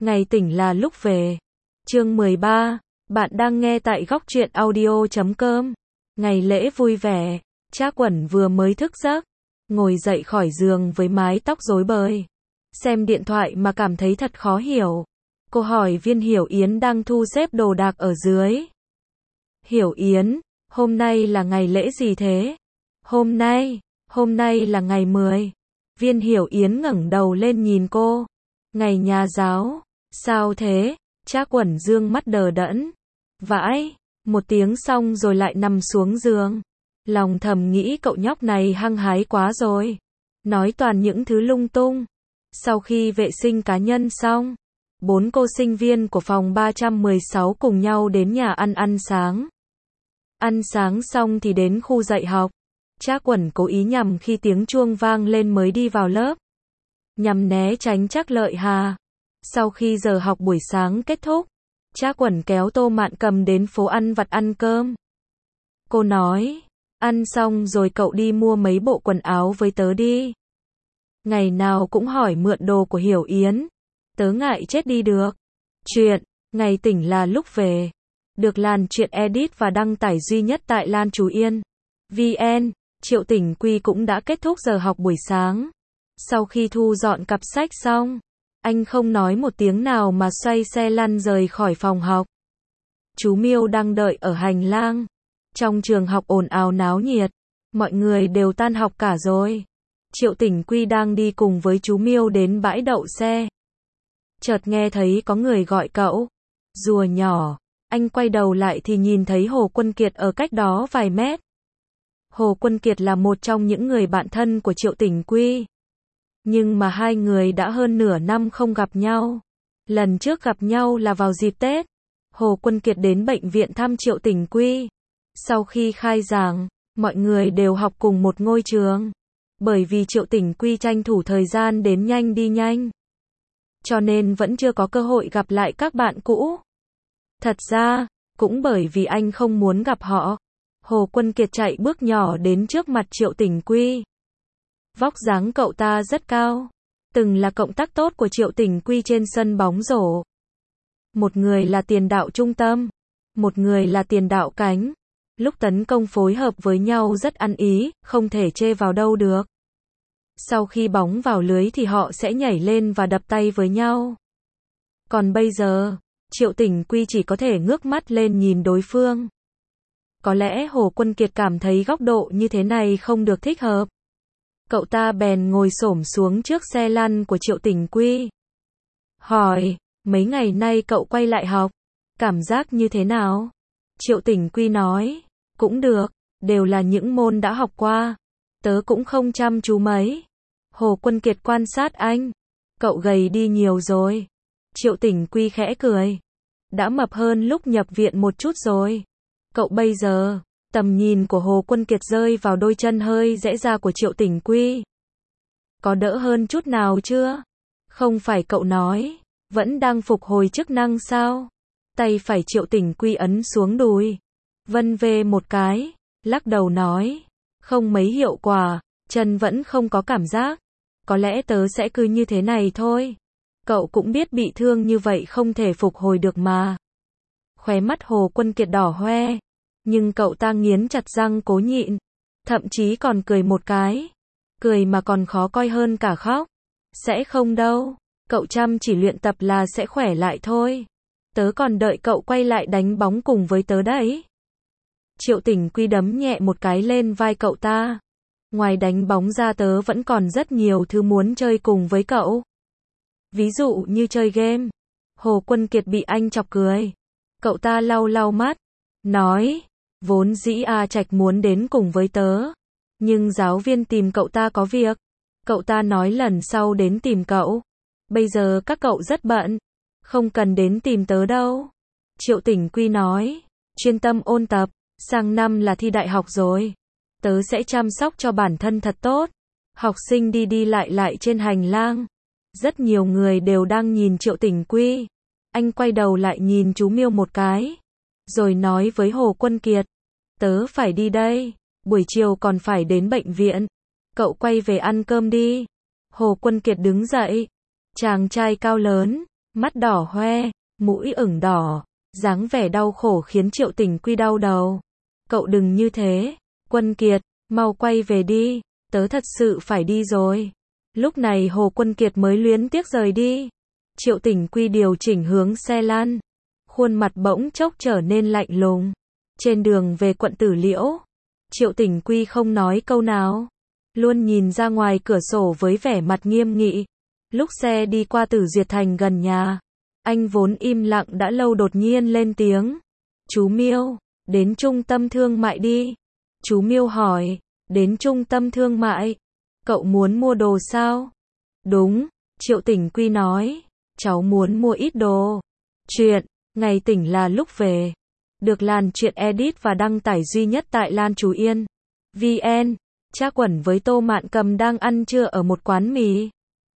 Ngày tỉnh là lúc về. Chương 13. Bạn đang nghe tại góc truyện audio.com. Ngày lễ vui vẻ. Trác Quẩn vừa mới thức giấc, ngồi dậy khỏi giường với mái tóc rối bời, xem điện thoại mà cảm thấy thật khó hiểu. Cô hỏi Viên Hiểu Yến đang thu xếp đồ đạc ở dưới. Hiểu Yến, hôm nay là ngày lễ gì thế? Hôm nay là ngày 10. Viên Hiểu Yến ngẩng đầu lên nhìn cô. Ngày nhà giáo. Sao thế? Trác Quẩn dương mắt đờ đẫn. Vãi, một tiếng xong rồi lại nằm xuống giường. Lòng thầm nghĩ cậu nhóc này hăng hái quá rồi. Nói toàn những thứ lung tung. Sau khi vệ sinh cá nhân xong, 4 cô sinh viên của phòng 316 cùng nhau đến nhà ăn sáng. Ăn sáng xong thì đến khu dạy học. Trác Quẩn cố ý nhằm khi tiếng chuông vang lên mới đi vào lớp, nhằm né tránh Trác Lợi Hà. Sau khi giờ học buổi sáng kết thúc, Trác Quẩn kéo Tô Mạn Cầm đến phố ăn vặt ăn cơm. Cô nói, ăn xong rồi cậu đi mua mấy bộ quần áo với tớ đi. Ngày nào cũng hỏi mượn đồ của Hiểu Yến. Tớ ngại chết đi được. Chuyện, ngày tỉnh là lúc về. Được Lan Truyện edit và đăng tải duy nhất tại Lan Chú Yên VN. Triệu Tỉnh Quy cũng đã kết thúc giờ học buổi sáng. Sau khi thu dọn cặp sách xong, anh không nói một tiếng nào mà xoay xe lăn rời khỏi phòng học. Chú Miêu đang đợi ở hành lang. Trong trường học ồn ào náo nhiệt, mọi người đều tan học cả rồi. Triệu Tỉnh Quy đang đi cùng với chú Miêu đến bãi đậu xe. Chợt nghe thấy có người gọi cậu. Rùa nhỏ. Anh quay đầu lại thì nhìn thấy Hồ Quân Kiệt ở cách đó vài mét. Hồ Quân Kiệt là một trong những người bạn thân của Triệu Tỉnh Quy. Nhưng mà hai người đã hơn nửa năm không gặp nhau. Lần trước gặp nhau là vào dịp Tết. Hồ Quân Kiệt đến bệnh viện thăm Triệu Tỉnh Quy. Sau khi khai giảng, mọi người đều học cùng một ngôi trường. Bởi vì Triệu Tỉnh Quy tranh thủ thời gian đến nhanh đi nhanh, cho nên vẫn chưa có cơ hội gặp lại các bạn cũ. Thật ra, cũng bởi vì anh không muốn gặp họ, Hồ Quân Kiệt chạy bước nhỏ đến trước mặt Triệu Tỉnh Quy. Vóc dáng cậu ta rất cao, từng là cộng tác tốt của Triệu Tỉnh Quy trên sân bóng rổ. Một người là tiền đạo trung tâm, một người là tiền đạo cánh. Lúc tấn công phối hợp với nhau rất ăn ý, không thể chê vào đâu được. Sau khi bóng vào lưới thì họ sẽ nhảy lên và đập tay với nhau. Còn bây giờ, Triệu Tỉnh Quy chỉ có thể ngước mắt lên nhìn đối phương. Có lẽ Hồ Quân Kiệt cảm thấy góc độ như thế này không được thích hợp. Cậu ta bèn ngồi xổm xuống trước xe lăn của Triệu Tỉnh Quy. Hỏi, mấy ngày nay cậu quay lại học, cảm giác như thế nào? Triệu Tỉnh Quy nói, cũng được, đều là những môn đã học qua. Tớ cũng không chăm chú mấy. Hồ Quân Kiệt quan sát anh. Cậu gầy đi nhiều rồi. Triệu Tỉnh Quy khẽ cười. Đã mập hơn lúc nhập viện một chút rồi. Cậu bây giờ, tầm nhìn của Hồ Quân Kiệt rơi vào đôi chân hơi rẽ ra của Triệu Tỉnh Quy. Có đỡ hơn chút nào chưa? Không phải cậu nói, vẫn đang phục hồi chức năng sao? Tay phải Triệu Tỉnh Quy ấn xuống đùi. Vân vê một cái, lắc đầu nói. Không mấy hiệu quả, chân vẫn không có cảm giác. Có lẽ tớ sẽ cứ như thế này thôi. Cậu cũng biết bị thương như vậy không thể phục hồi được mà. Khóe mắt Hồ Quân Kiệt đỏ hoe. Nhưng cậu ta nghiến chặt răng cố nhịn. Thậm chí còn cười một cái. Cười mà còn khó coi hơn cả khóc. Sẽ không đâu. Cậu chăm chỉ luyện tập là sẽ khỏe lại thôi. Tớ còn đợi cậu quay lại đánh bóng cùng với tớ đấy. Triệu Tỉnh Quy đấm nhẹ một cái lên vai cậu ta. Ngoài đánh bóng ra tớ vẫn còn rất nhiều thứ muốn chơi cùng với cậu. Ví dụ như chơi game. Hồ Quân Kiệt bị anh chọc cười. Cậu ta lau lau mắt. Nói, vốn dĩ A Trạch muốn đến cùng với tớ. Nhưng giáo viên tìm cậu ta có việc. Cậu ta nói lần sau đến tìm cậu. Bây giờ các cậu rất bận. Không cần đến tìm tớ đâu. Triệu Tỉnh Quy nói, chuyên tâm ôn tập. Sang năm là thi đại học rồi. Tớ sẽ chăm sóc cho bản thân thật tốt. Học sinh đi đi lại trên hành lang. Rất nhiều người đều đang nhìn Triệu Tỉnh Quy. Anh quay đầu lại nhìn chú Miêu một cái. Rồi nói với Hồ Quân Kiệt. Tớ phải đi đây. Buổi chiều còn phải đến bệnh viện. Cậu quay về ăn cơm đi. Hồ Quân Kiệt đứng dậy. Chàng trai cao lớn, mắt đỏ hoe, mũi ửng đỏ, dáng vẻ đau khổ khiến Triệu Tỉnh Quy đau đầu. Cậu đừng như thế, Quân Kiệt, mau quay về đi, tớ thật sự phải đi rồi. Lúc này Hồ Quân Kiệt mới luyến tiếc rời đi. Triệu Tỉnh Quy điều chỉnh hướng xe lăn, khuôn mặt bỗng chốc trở nên lạnh lùng. Trên đường về quận Tử Liễu, Triệu Tỉnh Quy không nói câu nào, luôn nhìn ra ngoài cửa sổ với vẻ mặt nghiêm nghị. Lúc xe đi qua Tử Duyệt Thành gần nhà, anh vốn im lặng đã lâu đột nhiên lên tiếng. Chú Miêu, đến trung tâm thương mại đi. Chú Miêu hỏi, đến trung tâm thương mại? Cậu muốn mua đồ sao? Đúng, Triệu Tỉnh Quy nói, cháu muốn mua ít đồ. Chuyện, ngày tỉnh là lúc về. Được Lan Chuyện edit và đăng tải duy nhất tại Lan Chú Yên VN. Trác Quẩn với Tô Mạn Cầm đang ăn trưa ở một quán mì.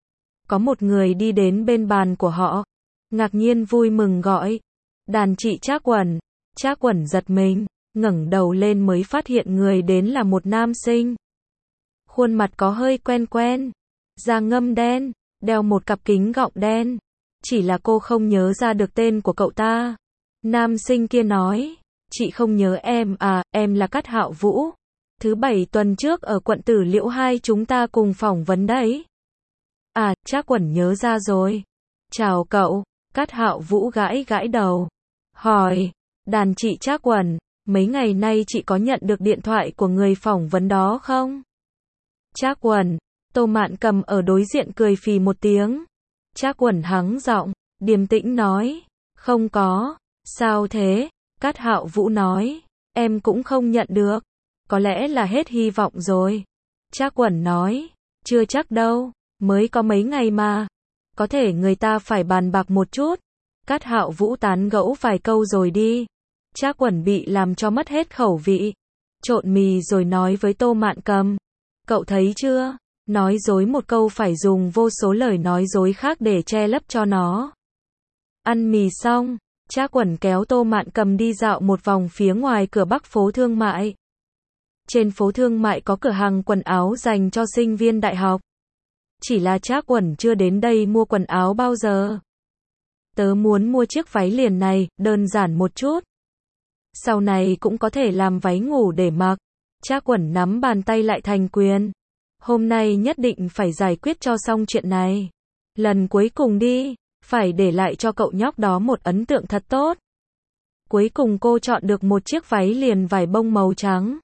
Có một người đi đến bên bàn của họ, ngạc nhiên vui mừng gọi, đàn chị Trác Quẩn. Trác Quẩn giật mình, ngẩng đầu lên mới phát hiện người đến là một nam sinh. Khuôn mặt có hơi quen quen, da ngâm đen, đeo một cặp kính gọng đen. Chỉ là cô không nhớ ra được tên của cậu ta. Nam sinh kia nói, chị không nhớ em à, em là Cát Hạo Vũ. Thứ bảy tuần trước ở quận Tử Liễu 2 chúng ta cùng phỏng vấn đấy. À, Trác Quẩn nhớ ra rồi. Chào cậu. Cát Hạo Vũ gãi gãi đầu, hỏi, đàn chị Trác Quẩn, mấy ngày nay chị có nhận được điện thoại của người phỏng vấn đó không? Trác Quẩn, Tô Mạn Cầm ở đối diện cười phì một tiếng. Trác Quẩn hắng giọng, điềm tĩnh nói, không có. Sao thế? Cát Hạo Vũ nói, em cũng không nhận được. Có lẽ là hết hy vọng rồi. Trác Quẩn nói, chưa chắc đâu, mới có mấy ngày mà. Có thể người ta phải bàn bạc một chút. Cát Hạo Vũ tán gẫu vài câu rồi đi. Trác Quẩn bị làm cho mất hết khẩu vị. Trộn mì rồi nói với Tô Mạn Cầm, cậu thấy chưa? Nói dối một câu phải dùng vô số lời nói dối khác để che lấp cho nó. Ăn mì xong, Trác Quẩn kéo Tô Mạn Cầm đi dạo một vòng phía ngoài cửa Bắc phố thương mại. Trên phố thương mại có cửa hàng quần áo dành cho sinh viên đại học. Chỉ là Trác Quẩn chưa đến đây mua quần áo bao giờ. Tớ muốn mua chiếc váy liền này, đơn giản một chút. Sau này cũng có thể làm váy ngủ để mặc. Trác Quẩn nắm bàn tay lại thành quyền. Hôm nay nhất định phải giải quyết cho xong chuyện này. Lần cuối cùng đi, phải để lại cho cậu nhóc đó một ấn tượng thật tốt. Cuối cùng cô chọn được một chiếc váy liền vải bông màu trắng.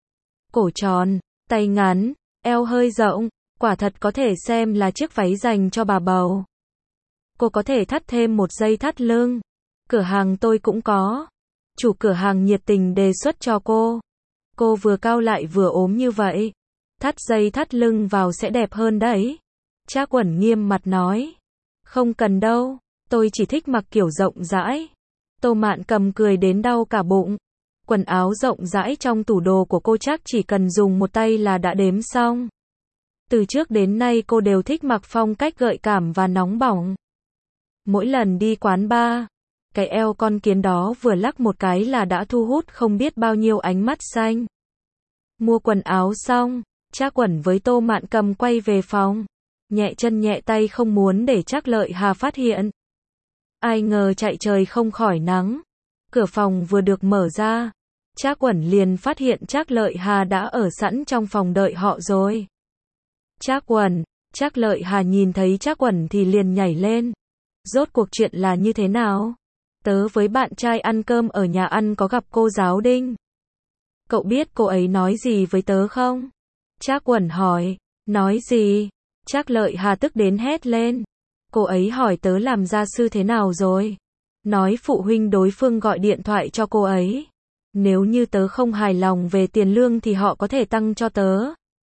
Cổ tròn, tay ngắn, eo hơi rộng, quả thật có thể xem là chiếc váy dành cho bà bầu. Cô có thể thắt thêm một dây thắt lưng. Cửa hàng tôi cũng có. Chủ cửa hàng nhiệt tình đề xuất cho cô. Cô vừa cao lại vừa ốm như vậy. Thắt dây thắt lưng vào sẽ đẹp hơn đấy. Trác Quẩn nghiêm mặt nói. Không cần đâu, tôi chỉ thích mặc kiểu rộng rãi. Tô Mạn Cầm cười đến đau cả bụng. Quần áo rộng rãi trong tủ đồ của cô chắc chỉ cần dùng một tay là đã đếm xong. Từ trước đến nay cô đều thích mặc phong cách gợi cảm và nóng bỏng. Mỗi lần đi quán bar, cái eo con kiến đó vừa lắc một cái là đã thu hút không biết bao nhiêu ánh mắt xanh. Mua quần áo xong, Trác Quẩn với Tô Mạn Cầm quay về phòng. Nhẹ chân nhẹ tay không muốn để Trác Lợi Hà phát hiện. Ai ngờ chạy trời không khỏi nắng. Cửa phòng vừa được mở ra, Trác Quẩn liền phát hiện Trác Lợi Hà đã ở sẵn trong phòng đợi họ rồi. Trác Quẩn, Trác Lợi Hà nhìn thấy Trác Quẩn thì liền nhảy lên. Rốt cuộc chuyện là như thế nào? Tớ với bạn trai ăn cơm ở nhà ăn có gặp cô giáo Đinh. Cậu biết cô ấy nói gì với tớ không? Trác Quẩn hỏi. Nói gì? Trác Lợi Hà tức đến hét lên. Cô ấy hỏi tớ làm gia sư thế nào rồi? Nói phụ huynh đối phương gọi điện thoại cho cô ấy. Nếu như tớ không hài lòng về tiền lương thì họ có thể tăng cho tớ.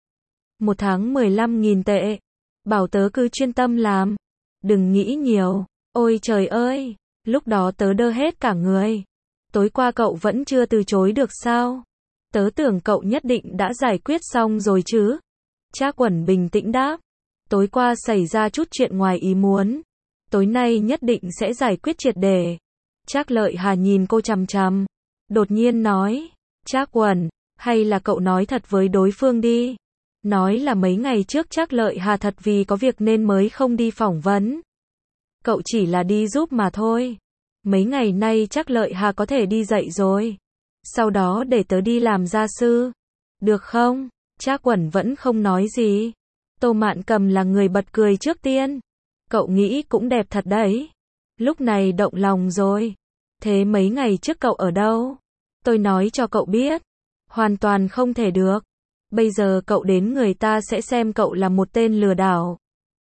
Một tháng 15.000 tệ. Bảo tớ cứ chuyên tâm làm. Đừng nghĩ nhiều. Ôi trời ơi, lúc đó tớ đơ hết cả người. Tối qua cậu vẫn chưa từ chối được sao? Tớ tưởng cậu nhất định đã giải quyết xong rồi chứ. Trác Quẩn bình tĩnh đáp. Tối qua xảy ra chút chuyện ngoài ý muốn. Tối nay nhất định sẽ giải quyết triệt để. Trác Lợi Hà nhìn cô chằm chằm. Đột nhiên nói. Trác Quẩn, hay là cậu nói thật với đối phương đi. Nói là mấy ngày trước Trác Lợi Hà thật vì có việc nên mới không đi phỏng vấn. Cậu chỉ là đi giúp mà thôi. Mấy ngày nay chắc Lợi Hà có thể đi dậy rồi. Sau đó để tớ đi làm gia sư. Được không? Trác Quẩn vẫn không nói gì. Tô Mạn Cầm là người bật cười trước tiên. Cậu nghĩ cũng đẹp thật đấy. Lúc này động lòng rồi. Thế mấy ngày trước cậu ở đâu? Tôi nói cho cậu biết. Hoàn toàn không thể được. Bây giờ cậu đến người ta sẽ xem cậu là một tên lừa đảo.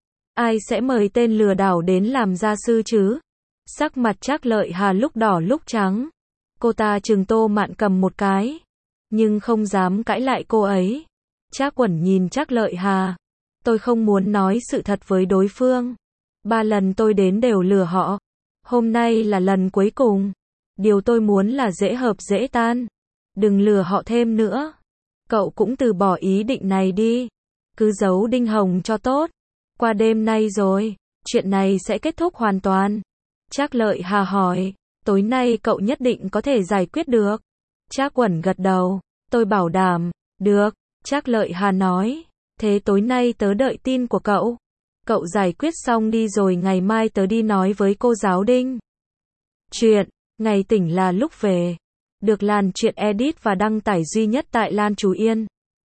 Ai sẽ mời tên lừa đảo đến làm gia sư chứ? Sắc mặt Trác Lợi Hà lúc đỏ lúc trắng. Cô ta trừng Tô Mạn Cầm một cái, nhưng không dám cãi lại cô ấy. Trác Quẩn nhìn Trác Lợi Hà. Tôi không muốn nói sự thật với đối phương. 3 lần tôi đến đều lừa họ. Hôm nay là lần cuối cùng. Điều tôi muốn là dễ hợp dễ tan. Đừng lừa họ thêm nữa. Cậu cũng từ bỏ ý định này đi. Cứ giấu Đinh Hồng cho tốt. Qua đêm nay rồi, chuyện này sẽ kết thúc hoàn toàn. Trác Lợi Hà hỏi, tối nay cậu nhất định có thể giải quyết được. Trác Quẩn gật đầu, tôi bảo đảm, được. Trác Lợi Hà nói, thế tối nay tớ đợi tin của cậu. Cậu giải quyết xong đi rồi ngày mai tớ đi nói với cô giáo Đinh. Chuyện, ngày tỉnh là lúc về. Được Lan Chuyện edit và đăng tải duy nhất tại Lan Chú Yên.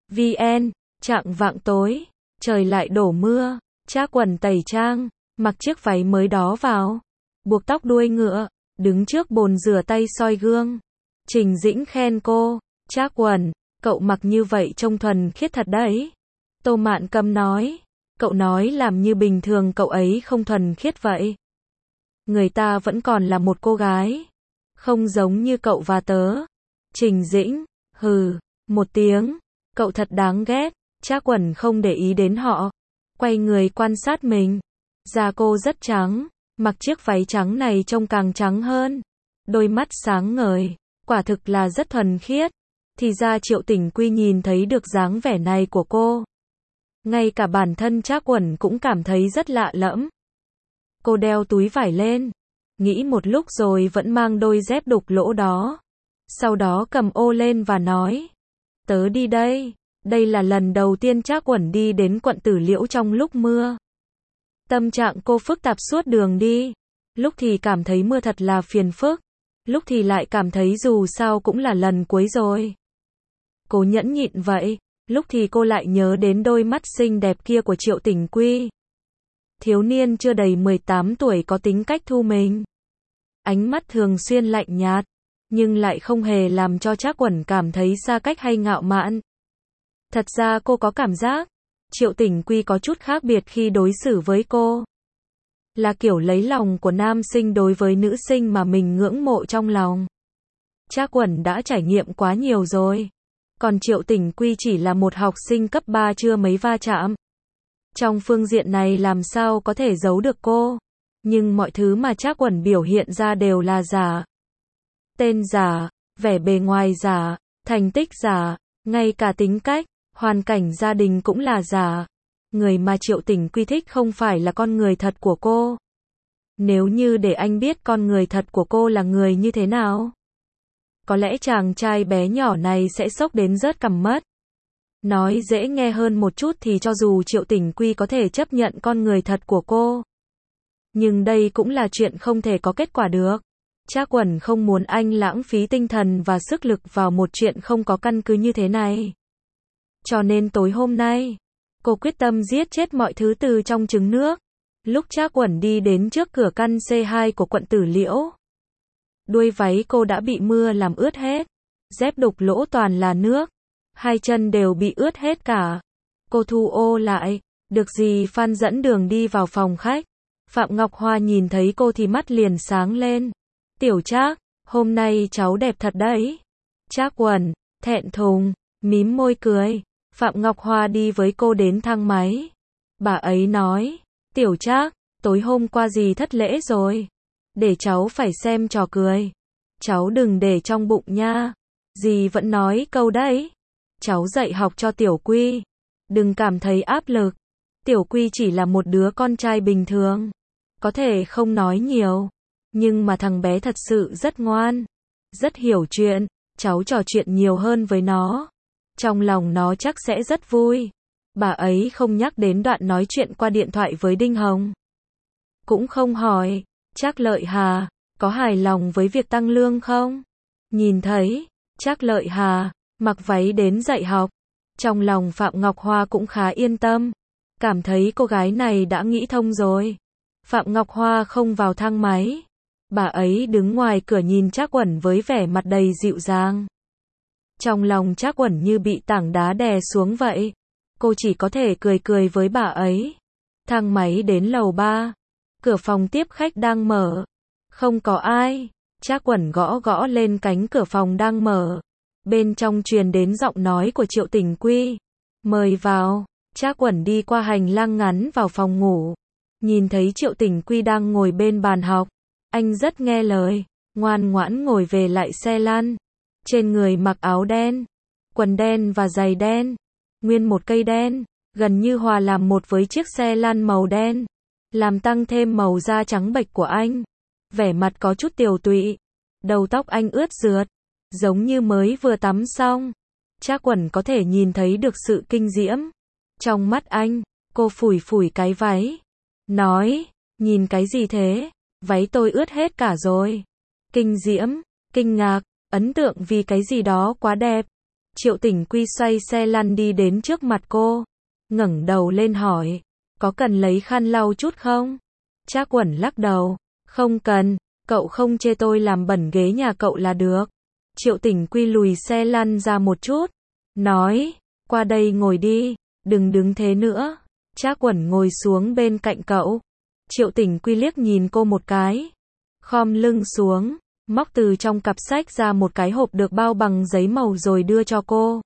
VN, chạng vạng tối, trời lại đổ mưa. Trác Quẩn tẩy trang, mặc chiếc váy mới đó vào, buộc tóc đuôi ngựa, đứng trước bồn rửa tay soi gương. Trình Dĩnh khen cô, Trác Quẩn, cậu mặc như vậy trông thuần khiết thật đấy. Tô Mạn Cầm nói, cậu nói làm như bình thường cậu ấy không thuần khiết vậy. Người ta vẫn còn là một cô gái, không giống như cậu và tớ. Trình Dĩnh, hừ, một tiếng, cậu thật đáng ghét. Trác Quẩn không để ý đến họ, quay người quan sát mình. Da cô rất trắng, mặc chiếc váy trắng này trông càng trắng hơn. Đôi mắt sáng ngời, quả thực là rất thuần khiết. Thì ra Triệu Tỉnh Quy nhìn thấy được dáng vẻ này của cô. Ngay cả bản thân Trác Quẩn cũng cảm thấy rất lạ lẫm. Cô đeo túi vải lên, nghĩ một lúc rồi vẫn mang đôi dép đục lỗ đó. Sau đó cầm ô lên và nói, tớ đi đây. Đây là lần đầu tiên Trác Quẩn đi đến quận Tử Liễu trong lúc mưa. Tâm trạng cô phức tạp suốt đường đi. Lúc thì cảm thấy mưa thật là phiền phức. Lúc thì lại cảm thấy dù sao cũng là lần cuối rồi. Cô nhẫn nhịn vậy. Lúc thì cô lại nhớ đến đôi mắt xinh đẹp kia của Triệu Tỉnh Quy. Thiếu niên chưa đầy 18 tuổi có tính cách thu mình. Ánh mắt thường xuyên lạnh nhạt, nhưng lại không hề làm cho Trác Quẩn cảm thấy xa cách hay ngạo mạn. Thật ra cô có cảm giác, Triệu Tỉnh Quy có chút khác biệt khi đối xử với cô. Là kiểu lấy lòng của nam sinh đối với nữ sinh mà mình ngưỡng mộ trong lòng. Trác Quẩn đã trải nghiệm quá nhiều rồi. Còn Triệu Tỉnh Quy chỉ là một học sinh cấp 3 chưa mấy va chạm. Trong phương diện này làm sao có thể giấu được cô. Nhưng mọi thứ mà Trác Quẩn biểu hiện ra đều là giả. Tên giả, vẻ bề ngoài giả, thành tích giả, ngay cả tính cách, hoàn cảnh gia đình cũng là giả. Người mà Triệu Tỉnh Quy thích không phải là con người thật của cô. Nếu như để anh biết con người thật của cô là người như thế nào, có lẽ chàng trai bé nhỏ này sẽ sốc đến rớt cằm mất. Nói dễ nghe hơn một chút thì cho dù Triệu Tỉnh Quy có thể chấp nhận con người thật của cô, nhưng đây cũng là chuyện không thể có kết quả được. Trác Quẩn không muốn anh lãng phí tinh thần và sức lực vào một chuyện không có căn cứ như thế này. Cho nên tối hôm nay, cô quyết tâm giết chết mọi thứ từ trong trứng nước. Lúc Trác Quẩn đi đến trước cửa căn C2 của quận Tử Liễu, đuôi váy cô đã bị mưa làm ướt hết. Dép đục lỗ toàn là nước. Hai chân đều bị ướt hết cả. Cô thu ô lại. Được gì Phan dẫn đường đi vào phòng khách. Phạm Ngọc Hoa nhìn thấy cô thì mắt liền sáng lên. Tiểu Trác, hôm nay cháu đẹp thật đấy. Trác Quẩn, thẹn thùng, mím môi cười. Phạm Ngọc Hoa đi với cô đến thang máy. Bà ấy nói, Tiểu Trác, tối hôm qua dì thất lễ rồi. Để cháu phải xem trò cười. Cháu đừng để trong bụng nha. Dì vẫn nói câu đấy. Cháu dạy học cho Tiểu Quy. Đừng cảm thấy áp lực. Tiểu Quy chỉ là một đứa con trai bình thường. Có thể không nói nhiều. Nhưng mà thằng bé thật sự rất ngoan. Rất hiểu chuyện. Cháu trò chuyện nhiều hơn với nó. Trong lòng nó chắc sẽ rất vui. Bà ấy không nhắc đến đoạn nói chuyện qua điện thoại với Đinh Hồng. cũng không hỏi. Trác Lợi Hà, có hài lòng với việc tăng lương không? Nhìn thấy, Trác Lợi Hà, mặc váy đến dạy học. Trong lòng Phạm Ngọc Hoa cũng khá yên tâm. Cảm thấy cô gái này đã nghĩ thông rồi. Phạm Ngọc Hoa không vào thang máy. Bà ấy đứng ngoài cửa nhìn Trác Uẩn với vẻ mặt đầy dịu dàng. Trong lòng Trác Uẩn như bị tảng đá đè xuống vậy. Cô chỉ có thể cười cười với bà ấy. Thang máy đến lầu 3. Cửa phòng tiếp khách đang mở. Không có ai. Trác Uẩn gõ gõ lên cánh cửa phòng đang mở. Bên trong truyền đến giọng nói của Triệu Tình Quy. Mời vào. Trác Uẩn đi qua hành lang ngắn vào phòng ngủ. Nhìn thấy Triệu Tình Quy đang ngồi bên bàn học. Anh rất nghe lời. Ngoan ngoãn ngồi về lại xe lăn. Trên người mặc áo đen. Quần đen và giày đen. Nguyên một cây đen. Gần như hòa làm một với chiếc xe lăn màu đen. Làm tăng thêm màu da trắng bệch của anh. Vẻ mặt có chút tiều tụy. Đầu tóc anh ướt rượt. Giống như mới vừa tắm xong. Trác Uẩn có thể nhìn thấy được sự kinh diễm. Trong mắt anh, cô phủi phủi cái váy. Nói, nhìn cái gì thế? Váy tôi ướt hết cả rồi. Kinh diễm, kinh ngạc, ấn tượng vì cái gì đó quá đẹp. Triệu Tình Quy xoay xe lăn đi đến trước mặt cô. Ngẩng đầu lên hỏi, có cần lấy khăn lau chút không? Trác Uẩn lắc đầu, không cần, cậu không chê tôi làm bẩn ghế nhà cậu là được. Triệu Tình Quy lùi xe lăn ra một chút. Nói, qua đây ngồi đi, đừng đứng thế nữa. Trác Uẩn ngồi xuống bên cạnh cậu. Triệu Tình Quy liếc nhìn cô một cái. Khom lưng xuống, móc từ trong cặp sách ra một cái hộp được bao bằng giấy màu rồi đưa cho cô.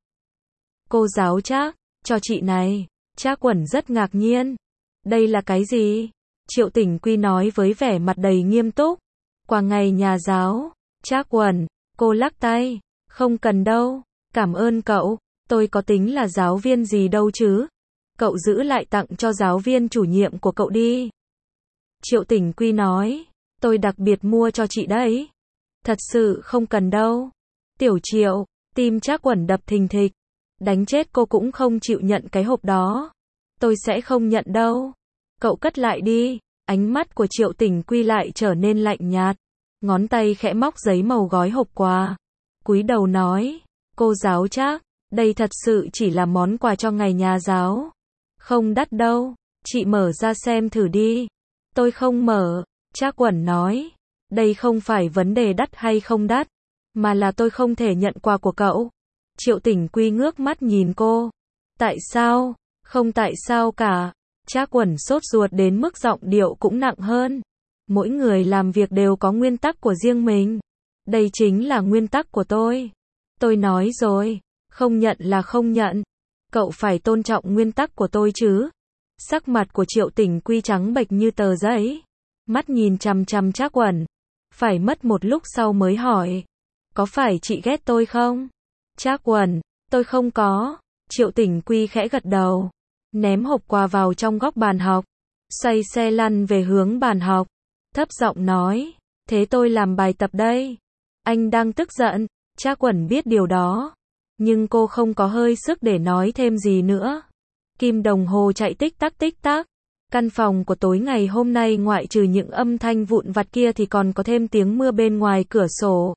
Cô giáo Trác, cho chị này. Trác Uẩn rất ngạc nhiên. Đây là cái gì? Triệu Tình Quy nói với vẻ mặt đầy nghiêm túc. Quà ngày nhà giáo. Trác Uẩn, cô lắc tay. Không cần đâu, cảm ơn cậu. Tôi có tính là giáo viên gì đâu chứ. Cậu giữ lại tặng cho giáo viên chủ nhiệm của cậu đi. Triệu Tình Quy nói. Tôi đặc biệt mua cho chị đấy. Thật sự không cần đâu. Tiểu Triệu, tim Trác Uẩn đập thình thịch. Đánh chết cô cũng không chịu nhận cái hộp đó. Tôi sẽ không nhận đâu. Cậu cất lại đi. Ánh mắt của Triệu Tình Quy lại trở nên lạnh nhạt. Ngón tay khẽ móc giấy màu gói hộp quà. Cúi đầu nói. Cô giáo Trác, đây thật sự chỉ là món quà cho ngày nhà giáo. Không đắt đâu. Chị mở ra xem thử đi. Tôi không mở. Trác Uẩn nói. Đây không phải vấn đề đắt hay không đắt. Mà là tôi không thể nhận quà của cậu. Triệu Tình Quy ngước mắt nhìn cô. Tại sao? Không tại sao cả. Trác Uẩn sốt ruột đến mức giọng điệu cũng nặng hơn. Mỗi người làm việc đều có nguyên tắc của riêng mình. Đây chính là nguyên tắc của tôi. Tôi nói rồi, không nhận là không nhận. Cậu phải tôn trọng nguyên tắc của tôi chứ. Sắc mặt của Triệu Tình Quy trắng bệch như tờ giấy. Mắt nhìn chằm chằm Trác Uẩn. Phải mất một lúc sau mới hỏi. Có phải chị ghét tôi không? Trác Uẩn, tôi không có. Triệu Tình Quy khẽ gật đầu. Ném hộp quà vào trong góc bàn học. Xoay xe lăn về hướng bàn học. Thấp giọng nói. Thế tôi làm bài tập đây. Anh đang tức giận. Trác Uẩn biết điều đó. Nhưng cô không có hơi sức để nói thêm gì nữa. Kim đồng hồ chạy tích tắc tích tắc. Căn phòng của tối ngày hôm nay ngoại trừ những âm thanh vụn vặt kia thì còn có thêm tiếng mưa bên ngoài cửa sổ.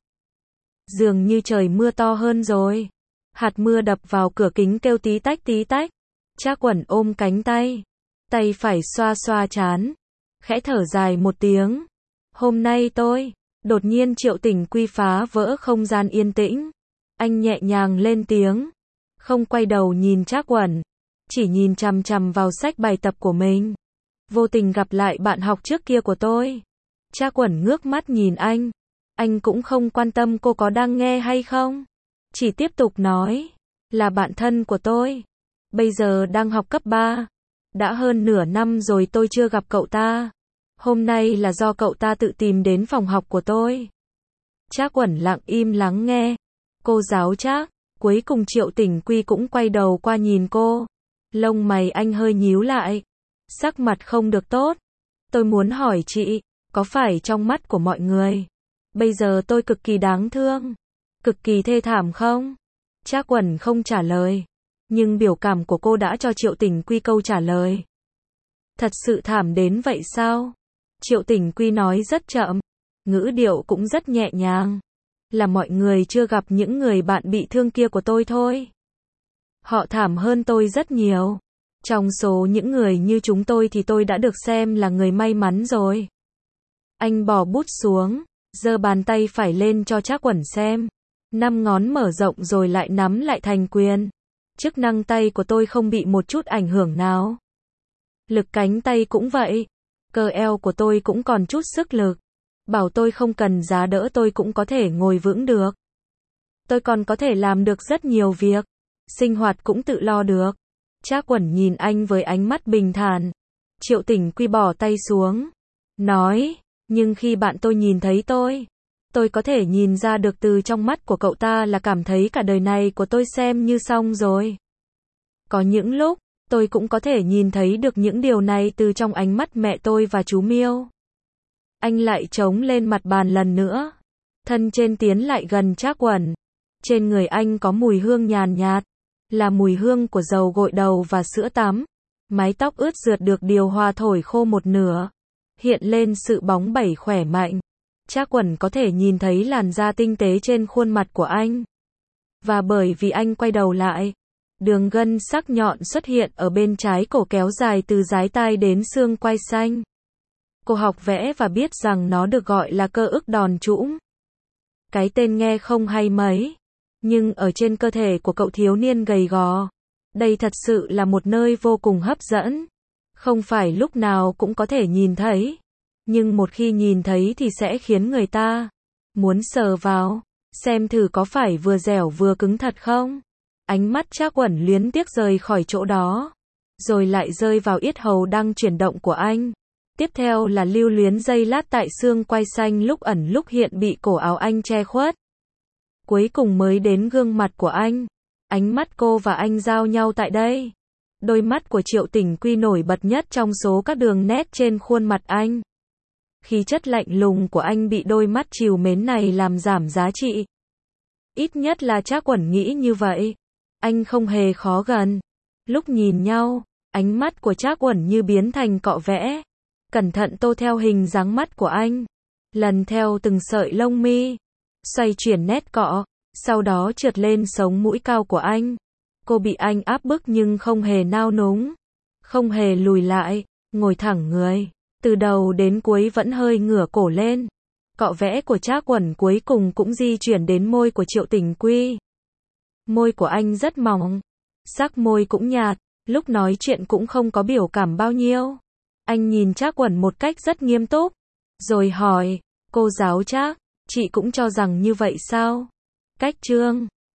Dường như trời mưa to hơn rồi. Hạt mưa đập vào cửa kính kêu tí tách tí tách. Trác Uẩn ôm cánh tay. Tay phải xoa xoa trán. Khẽ thở dài một tiếng. Hôm nay tôi. Đột nhiên Triệu Tình Quy phá vỡ không gian yên tĩnh. Anh nhẹ nhàng lên tiếng. Không quay đầu nhìn Trác Uẩn. Chỉ nhìn chằm chằm vào sách bài tập của mình. Vô tình gặp lại bạn học trước kia của tôi. Trác Uẩn ngước mắt nhìn anh. Anh cũng không quan tâm cô có đang nghe hay không. Chỉ tiếp tục nói. Là bạn thân của tôi. Bây giờ đang học cấp 3. Đã hơn nửa năm rồi tôi chưa gặp cậu ta. Hôm nay là do cậu ta tự tìm đến phòng học của tôi. Trác Uẩn lặng im lắng nghe. Cô giáo Trác. Cuối cùng Triệu Tình Quy cũng quay đầu qua nhìn cô. Lông mày anh hơi nhíu lại. Sắc mặt không được tốt. Tôi muốn hỏi chị. Có phải trong mắt của mọi người bây giờ tôi cực kỳ đáng thương, cực kỳ thê thảm không? Trác Uẩn không trả lời. Nhưng biểu cảm của cô đã cho Triệu Tình Quy câu trả lời. Thật sự thảm đến vậy sao? Triệu Tình Quy nói rất chậm, ngữ điệu cũng rất nhẹ nhàng. Là mọi người chưa gặp những người bạn bị thương kia của tôi thôi. Họ thảm hơn tôi rất nhiều. Trong số những người như chúng tôi thì tôi đã được xem là người may mắn rồi. Anh bỏ bút xuống, giơ bàn tay phải lên cho Trác Quẩn xem. 5 ngón mở rộng rồi lại nắm lại thành quyền. Chức năng tay của tôi không bị một chút ảnh hưởng nào. Lực cánh tay cũng vậy. Cơ eo của tôi cũng còn chút sức lực. Bảo tôi không cần giá đỡ tôi cũng có thể ngồi vững được. Tôi còn có thể làm được rất nhiều việc. Sinh hoạt cũng tự lo được. Trác Quẩn nhìn anh với ánh mắt bình thản. Triệu Tình Quy bỏ tay xuống. Nói, nhưng khi bạn tôi nhìn thấy tôi có thể nhìn ra được từ trong mắt của cậu ta là cảm thấy cả đời này của tôi xem như xong rồi. Có những lúc, tôi cũng có thể nhìn thấy được những điều này từ trong ánh mắt mẹ tôi và chú Miêu. Anh lại chống lên mặt bàn lần nữa. Thân trên tiến lại gần Trác Quẩn. Trên người anh có mùi hương nhàn nhạt, là mùi hương của dầu gội đầu và sữa tắm. Mái tóc ướt rượt được điều hòa thổi khô một nửa, hiện lên sự bóng bẩy khỏe mạnh. Trác Quẩn có thể nhìn thấy làn da tinh tế trên khuôn mặt của anh. Và bởi vì anh quay đầu lại, đường gân sắc nhọn xuất hiện ở bên trái cổ kéo dài từ dái tai đến xương quai xanh. Cô học vẽ và biết rằng nó được gọi là cơ ức đòn trũm. Cái tên nghe không hay mấy, nhưng ở trên cơ thể của cậu thiếu niên gầy gò, đây thật sự là một nơi vô cùng hấp dẫn. Không phải lúc nào cũng có thể nhìn thấy, nhưng một khi nhìn thấy thì sẽ khiến người ta muốn sờ vào, xem thử có phải vừa dẻo vừa cứng thật không. Ánh mắt Trác Quẩn luyến tiếc rời khỏi chỗ đó, rồi lại rơi vào yết hầu đang chuyển động của anh. Tiếp theo là lưu luyến giây lát tại xương quai xanh lúc ẩn lúc hiện bị cổ áo anh che khuất. Cuối cùng mới đến gương mặt của anh. Ánh mắt cô và anh giao nhau tại đây. Đôi mắt của Triệu Tình Quy nổi bật nhất trong số các đường nét trên khuôn mặt anh. Khí chất lạnh lùng của anh bị đôi mắt trìu mến này làm giảm giá trị. Ít nhất là Trác Quẩn nghĩ như vậy. Anh không hề khó gần. Lúc nhìn nhau, ánh mắt của Trác Quẩn như biến thành cọ vẽ. Cẩn thận tô theo hình dáng mắt của anh. Lần theo từng sợi lông mi. Xoay chuyển nét cọ. Sau đó trượt lên sống mũi cao của anh. Cô bị anh áp bức nhưng không hề nao núng. Không hề lùi lại. Ngồi thẳng người. Từ đầu đến cuối vẫn hơi ngửa cổ lên. Cọ vẽ của Trác Quẩn cuối cùng cũng di chuyển đến môi của Triệu Tình Quy. Môi của anh rất mỏng. Sắc môi cũng nhạt. Lúc nói chuyện cũng không có biểu cảm bao nhiêu. Anh nhìn Trác Quẩn một cách rất nghiêm túc. Rồi hỏi, cô giáo Trác, chị cũng cho rằng như vậy sao? Cách chương